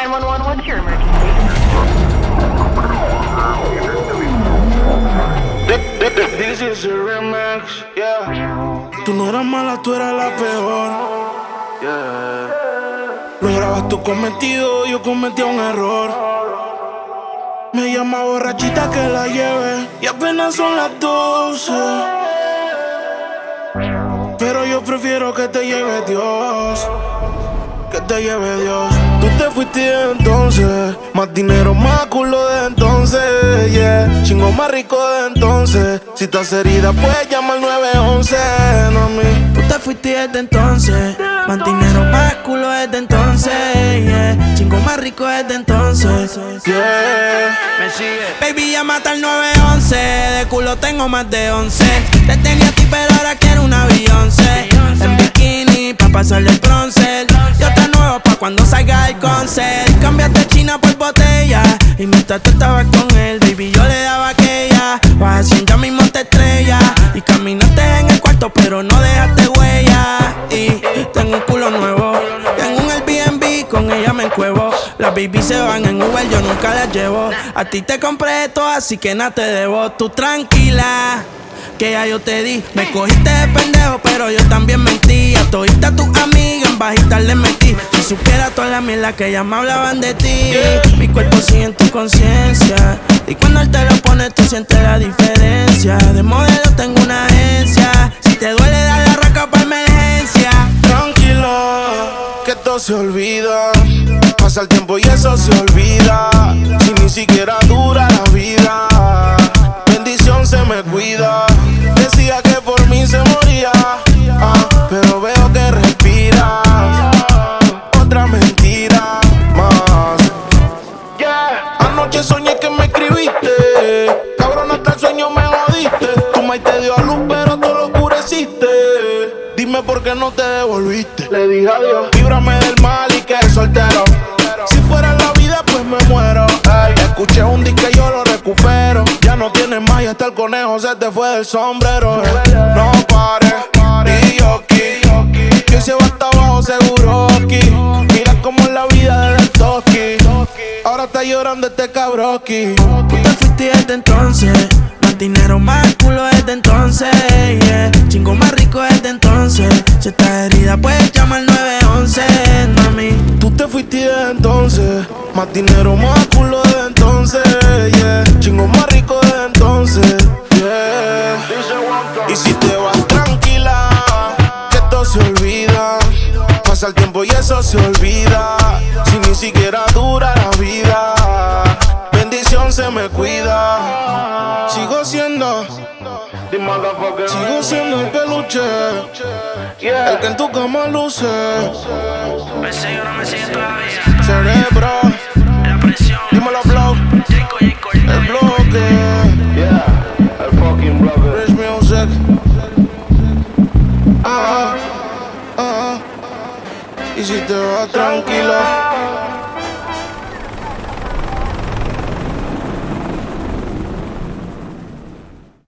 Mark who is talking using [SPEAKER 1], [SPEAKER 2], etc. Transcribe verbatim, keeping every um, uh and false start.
[SPEAKER 1] nine one one, what's your emergency?
[SPEAKER 2] This is a remix, yeah.
[SPEAKER 3] Tú no eras mala, tú eras la peor.
[SPEAKER 2] Yeah.
[SPEAKER 3] Lo grabas tu cometido, yo cometí un error. Me llama borrachita que la lleve y apenas son las doce. Pero yo prefiero que te lleve Dios, que te lleve Dios. Tú te fuiste de entonces, más dinero, más culo de entonces, yeah. Chingo más rico de entonces. Si estás herida, puedes llamar al nueve once, no a mí. Tú te fuiste desde entonces, más dinero, más culo desde entonces, yeah. Chingo más rico desde entonces, yeah.
[SPEAKER 2] Me sigue.
[SPEAKER 3] Baby, llámate al nueve once, de culo tengo más de once. Te tenía a ti, pero ahora quiero una Beyoncé. En bikini, pa' pasarle el bronce. Yo te nuevo pa' cuando salga el concert. Cambiaste China por botella y mientras tú estabas con él, baby, yo le daba aquella. Vas a ya mismo te estrella. Y caminaste en el cuarto, pero no dejaste huella. Y tengo un culo nuevo, tengo un Airbnb, con ella me encuevo. Las baby se van en Uber, yo nunca las llevo. A ti te compré esto, así que nada te debo. Tú tranquila, que ya yo te di. Me cogiste de pendejo, pero yo también mentí. A todita tus amigas en bajita le metí. Si supiera toda la mierda que ya me hablaban de ti. Mi cuerpo sigue en tu conciencia, y cuando él te lo pone tú sientes la diferencia. De modelo tengo una agencia, si te duele dale la raca pa' emergencia. Tranquilo, que todo se olvida. Pasa el tiempo y eso se olvida. Si ni siquiera dura la vida, bendición se me cuida. Decía que por mí se moría, ah, pero veo que respiras. Otra mentira más, yeah. Anoche soñé que me escribiste, cabrón, hasta el sueño me jodiste. Tu maíz te dio a luz, pero tú lo oscureciste. Dime por qué no te devolviste.
[SPEAKER 2] Le dije adiós.
[SPEAKER 3] Líbrame del mal y que soltero. Si fuera la vida, pues me muero. Ey, escuché un disco y yo lo recupero. Ya no tienes más y hasta el conejo se te fue del sombrero. Eh. No pares, y yo aquí, que se va hasta abajo seguro aquí. Mira cómo es la vida desde el toki. Ahora está llorando este cabroski. Tú te fuiste desde entonces, más dinero, más culo desde entonces, yeah. Chingo más rico desde entonces. Si estás herida, puedes llamar al nueve once, mami. Tú te fuiste desde entonces, más dinero, más culo desde entonces, yeah. Chingo más rico desde entonces, yeah. Y si te vas tranquila, que todo se olvida. Pasa el tiempo y eso se olvida. Si ni siquiera dura la vida, bendición se me cuida. Sigo siendo, sigo siendo el peluche,
[SPEAKER 2] Yeah.
[SPEAKER 3] el que en tu cama luce.
[SPEAKER 4] Me sigue o no me sigue todavía.
[SPEAKER 3] Cerebro,
[SPEAKER 4] La presión.
[SPEAKER 3] dímelo blow,
[SPEAKER 4] Jaco y Cornell.
[SPEAKER 3] el bloque,
[SPEAKER 2] Yeah. El fucking brother.
[SPEAKER 3] Rich Music. Ah, ah, ah. Y si te vas tranquilo,